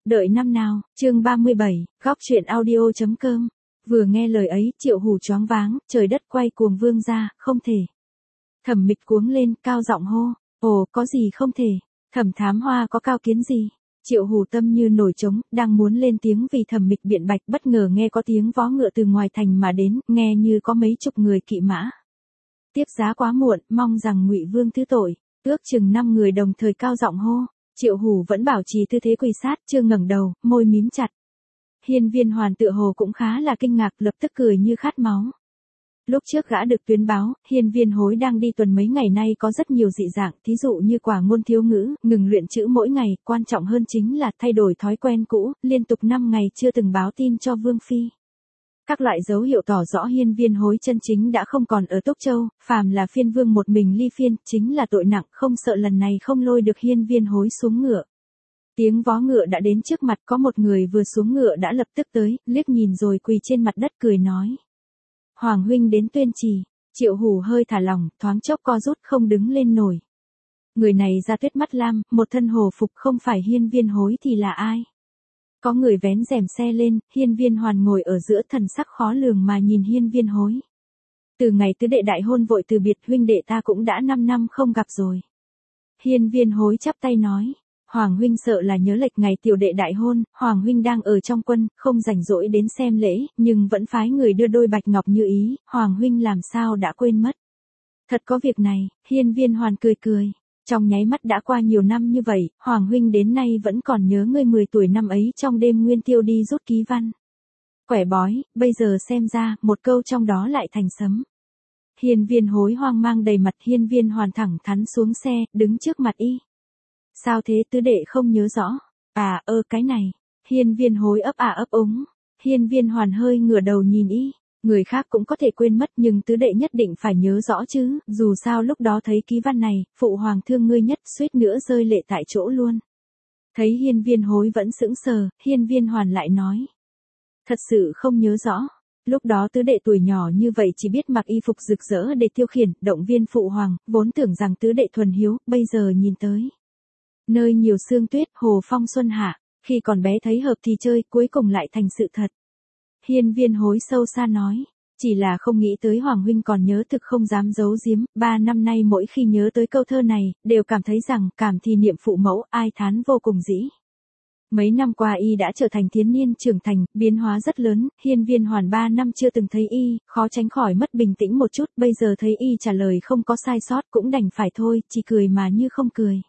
Đợi năm nào, chương 37, góc truyện audio.com. Vừa nghe lời ấy, Triệu Hủ choáng váng, trời đất quay cuồng vương ra, không thể. Thẩm Mịch cuống lên, cao giọng hô, ồ, có gì không thể, Thẩm Thám Hoa có cao kiến gì? Triệu Hủ tâm như nổi trống, đang muốn lên tiếng vì Thẩm Mịch biện bạch, bất ngờ nghe có tiếng vó ngựa từ ngoài thành mà đến, nghe như có mấy chục người kỵ mã. Tiếp giá quá muộn, mong rằng Ngụy Vương thứ tội. Ước chừng 5 người đồng thời cao giọng hô. Triệu Hủ vẫn bảo trì tư thế quỳ sát, chưa ngẩng đầu, môi mím chặt. Hiên Viên Hoàn tựa hồ cũng khá là kinh ngạc, lập tức cười như khát máu. Lúc trước gã được tuyên báo, Hiên Viên Hối đang đi tuần mấy ngày nay có rất nhiều dị dạng, thí dụ như quả ngôn thiếu ngữ, ngừng luyện chữ mỗi ngày, quan trọng hơn chính là thay đổi thói quen cũ, liên tục 5 ngày chưa từng báo tin cho Vương Phi. Các loại dấu hiệu tỏ rõ Hiên Viên Hối chân chính đã không còn ở Túc Châu, phàm là phiên vương một mình ly phiên, chính là tội nặng, không sợ lần này không lôi được Hiên Viên Hối xuống ngựa. Tiếng vó ngựa đã đến trước mặt, có một người vừa xuống ngựa đã lập tức tới, liếc nhìn rồi quỳ trên mặt đất cười nói. Hoàng huynh đến tuyên trì. Triệu Hủ hơi thả lỏng, thoáng chốc co rút không đứng lên nổi. Người này da tuyết mắt lam, một thân hồ phục, không phải Hiên Viên Hối thì là ai? Có người vén rèm xe lên, Hiên Viên Hoàn ngồi ở giữa, thần sắc khó lường mà nhìn Hiên Viên Hối. Từ ngày tứ đệ đại hôn vội từ biệt, huynh đệ ta cũng đã 5 năm không gặp rồi. Hiên Viên Hối chắp tay nói, Hoàng huynh sợ là nhớ lệch ngày tiểu đệ đại hôn, Hoàng huynh đang ở trong quân, không rảnh rỗi đến xem lễ, nhưng vẫn phái người đưa đôi bạch ngọc như ý, Hoàng huynh làm sao đã quên mất. Thật có việc này, Hiên Viên Hoàn cười cười. Trong nháy mắt đã qua nhiều năm như vậy, Hoàng huynh đến nay vẫn còn nhớ ngươi 10 tuổi năm ấy trong đêm nguyên tiêu đi rút ký văn. Quẻ bói, bây giờ xem ra, một câu trong đó lại thành sấm. Hiên Viên Hối hoang mang đầy mặt. Hiên Viên Hoàn thẳng thắn xuống xe, đứng trước mặt y. Sao thế tứ đệ không nhớ rõ? Cái này. Hiên Viên Hối ấp ấp úng. Hiên Viên Hoàn hơi ngửa đầu nhìn y. Người khác cũng có thể quên mất nhưng tứ đệ nhất định phải nhớ rõ chứ, dù sao lúc đó thấy ký văn này, phụ hoàng thương ngươi nhất, suýt nữa rơi lệ tại chỗ luôn. Thấy Hiên Viên Hối vẫn sững sờ, Hiên Viên Hoàn lại nói. Thật sự không nhớ rõ. Lúc đó tứ đệ tuổi nhỏ như vậy chỉ biết mặc y phục rực rỡ để tiêu khiển, động viên phụ hoàng, vốn tưởng rằng tứ đệ thuần hiếu, bây giờ nhìn tới. Nơi nhiều sương tuyết, hồ phong xuân hạ, khi còn bé thấy hợp thì chơi, cuối cùng lại thành sự thật. Hiên Viên Hối sâu xa nói, chỉ là không nghĩ tới Hoàng huynh còn nhớ, thực không dám giấu giếm, 3 năm nay mỗi khi nhớ tới câu thơ này, đều cảm thấy rằng, cảm thì niệm phụ mẫu, ai thán vô cùng dĩ. Mấy năm qua y đã trở thành thiếu niên trưởng thành, biến hóa rất lớn, Hiên Viên Hoàn 3 năm chưa từng thấy y, khó tránh khỏi mất bình tĩnh một chút, bây giờ thấy y trả lời không có sai sót cũng đành phải thôi, chỉ cười mà như không cười.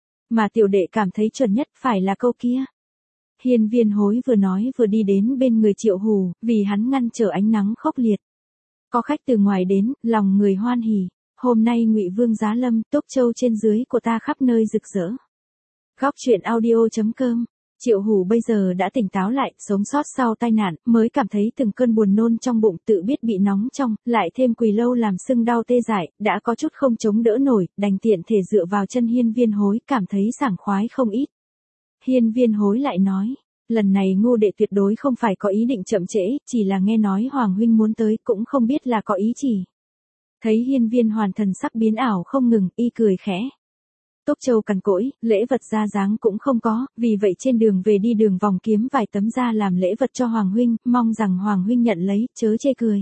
Mà tiểu đệ cảm thấy chuẩn nhất phải là câu kia. Hiên Viên Hối vừa nói vừa đi đến bên người Triệu Hủ, vì hắn ngăn trở ánh nắng khốc liệt. Có khách từ ngoài đến, lòng người hoan hỉ. Hôm nay Ngụy Vương giá lâm, Túc Châu trên dưới của ta khắp nơi rực rỡ. Góc truyện audio.com. Triệu Hủ bây giờ đã tỉnh táo lại, sống sót sau tai nạn, mới cảm thấy từng cơn buồn nôn trong bụng, tự biết bị nóng trong, lại thêm quỳ lâu làm sưng đau tê dại, đã có chút không chống đỡ nổi, đành tiện thể dựa vào chân Hiên Viên Hối, cảm thấy sảng khoái không ít. Hiên Viên Hối lại nói, lần này Ngô đệ tuyệt đối không phải có ý định chậm trễ, chỉ là nghe nói Hoàng huynh muốn tới, cũng không biết là có ý chỉ. Thấy Hiên Viên Hoàn thần sắc biến ảo không ngừng, y cười khẽ. Túc Châu cằn cỗi, lễ vật ra dáng cũng không có, vì vậy trên đường về đi đường vòng kiếm vài tấm ra làm lễ vật cho Hoàng huynh, mong rằng Hoàng huynh nhận lấy, chớ chê cười.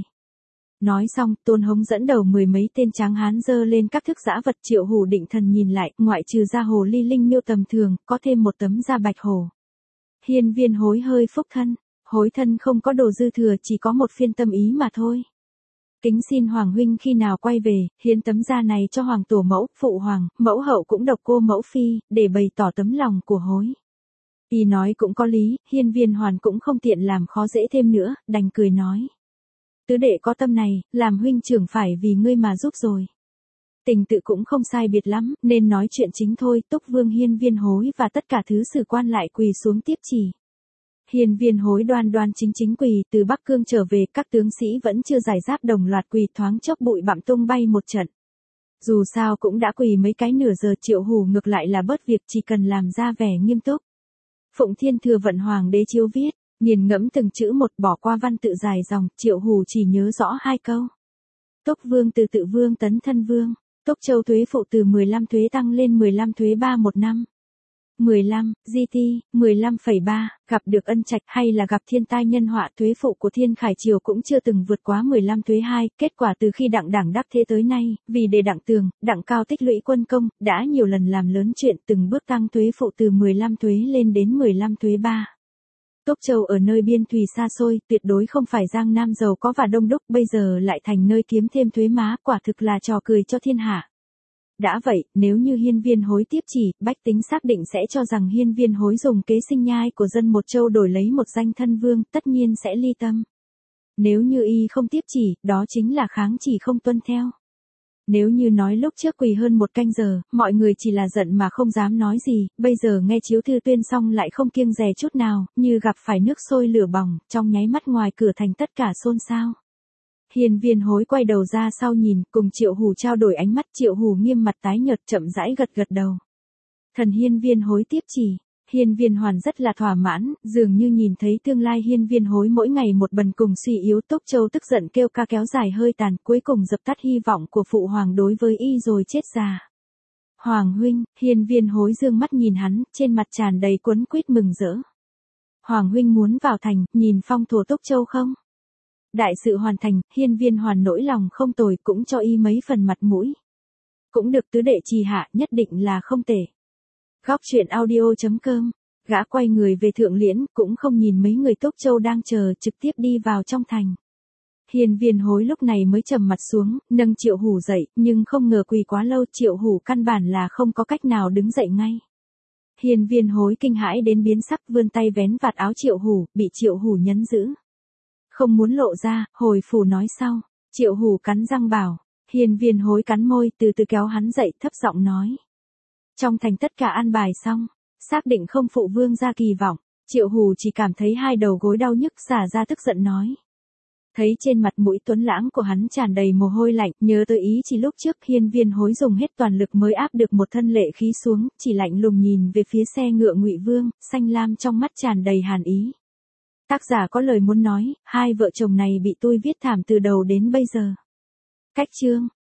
Nói xong, Tôn Hống dẫn đầu 10 mấy tên tráng hán dơ lên các thức dã vật. Triệu Hủ định thần nhìn lại, ngoại trừ da hồ ly linh miêu tầm thường, có thêm một tấm da bạch hổ. Hiên Viên Hối hơi phúc thân, hối thân không có đồ dư thừa, chỉ có một phiên tâm ý mà thôi. Kính xin Hoàng huynh khi nào quay về, hiến tấm da này cho Hoàng tổ mẫu, phụ hoàng, mẫu hậu cũng độc cô mẫu phi, để bày tỏ tấm lòng của hối. Y nói cũng có lý, Hiên Viên Hoàn cũng không tiện làm khó dễ thêm nữa, đành cười nói. Tứ đệ có tâm này, làm huynh trưởng phải vì ngươi mà giúp rồi. Tình tự cũng không sai biệt lắm, nên nói chuyện chính thôi. Túc Vương Hiên Viên Hối và tất cả thứ sử quan lại quỳ xuống tiếp chỉ. Hiên Viên Hối đoan đoan chính chính quỳ, từ Bắc Cương trở về, các tướng sĩ vẫn chưa giải giáp đồng loạt quỳ, thoáng chốc bụi bặm tung bay một trận. Dù sao cũng đã quỳ mấy cái nửa giờ. Triệu Hủ ngược lại là bớt việc, chỉ cần làm ra vẻ nghiêm túc. Phụng Thiên Thừa Vận Hoàng đế chiếu viết, nghiền ngẫm từng chữ một, bỏ qua văn tự dài dòng, Triệu Hủ chỉ nhớ rõ 2 câu. Túc Vương từ tự vương tấn thân vương, Túc Châu thuế phụ từ 15 thuế tăng lên 15 thuế 3 một năm. 15, GT, 15,3, gặp được ân trạch hay là gặp thiên tai nhân họa tuế phụ của Thiên Khải Triều cũng chưa từng vượt quá 15 tuế 2, kết quả từ khi đặng đảng đắc thế tới nay, vì để đặng tường, đặng cao tích lũy quân công, đã nhiều lần làm lớn chuyện từng bước tăng tuế phụ từ 15 tuế lên đến 15 tuế 3. Tốc Châu ở nơi biên thùy xa xôi, tuyệt đối không phải Giang Nam giàu có và đông đúc, bây giờ lại thành nơi kiếm thêm thuế má, quả thực là trò cười cho thiên hạ. Đã vậy, nếu như Hiên Viên Hối tiếp chỉ, bách tính xác định sẽ cho rằng Hiên Viên Hối dùng kế sinh nhai của dân một châu đổi lấy một danh thân vương, tất nhiên sẽ ly tâm. Nếu như y không tiếp chỉ, đó chính là kháng chỉ không tuân theo. Nếu như nói lúc trước quỳ hơn một canh giờ, mọi người chỉ là giận mà không dám nói gì, bây giờ nghe chiếu thư tuyên xong lại không kiêng dè chút nào, như gặp phải nước sôi lửa bỏng, trong nháy mắt ngoài cửa thành tất cả xôn xao. Hiên Viên Hối quay đầu ra sau nhìn, cùng Triệu Hủ trao đổi ánh mắt, Triệu Hủ nghiêm mặt tái nhợt chậm rãi gật gật đầu. Thần Hiên Viên Hối tiếp chỉ. Hiên Viên Hoàn rất là thỏa mãn, dường như nhìn thấy tương lai Hiên Viên Hối mỗi ngày một bần cùng suy yếu. Tốc Châu tức giận kêu ca kéo dài hơi tàn, cuối cùng dập tắt hy vọng của phụ hoàng đối với y rồi chết già. Hoàng huynh, Hiên Viên Hối dương mắt nhìn hắn, trên mặt tràn đầy quấn quýt mừng rỡ. Hoàng huynh muốn vào thành, nhìn phong thổ Tốc Châu không? Đại sự hoàn thành, Hiên Viên Hoàn nỗi lòng không tồi, cũng cho y mấy phần mặt mũi. Cũng được tứ đệ trì hạ, nhất định là không tệ. Góc truyện audio.com, gã quay người về Thượng Liễn, cũng không nhìn mấy người Tốc Châu đang chờ, trực tiếp đi vào trong thành. Hiên Viên Hối lúc này mới trầm mặt xuống, nâng Triệu Hủ dậy, nhưng không ngờ quỳ quá lâu, Triệu Hủ căn bản là không có cách nào đứng dậy ngay. Hiên Viên Hối kinh hãi đến biến sắc, vươn tay vén vạt áo Triệu Hủ, bị Triệu Hủ nhấn giữ. Không muốn lộ ra, hồi phủ nói sau. Triệu Hủ cắn răng bảo. Hiên Viên Hối cắn môi, từ từ kéo hắn dậy, thấp giọng nói. Trong thành tất cả an bài xong, xác định không phụ vương gia kỳ vọng. Triệu Hủ chỉ cảm thấy hai đầu gối đau nhức, xả ra tức giận nói. Thấy trên mặt mũi tuấn lãng của hắn tràn đầy mồ hôi lạnh, nhớ tới ý chỉ lúc trước Hiên Viên Hối dùng hết toàn lực mới áp được một thân lệ khí xuống, chỉ lạnh lùng nhìn về phía xe ngựa Ngụy Vương, xanh lam trong mắt tràn đầy hàn ý. Tác giả có lời muốn nói, hai vợ chồng này bị tôi viết thảm từ đầu đến bây giờ. Cách chương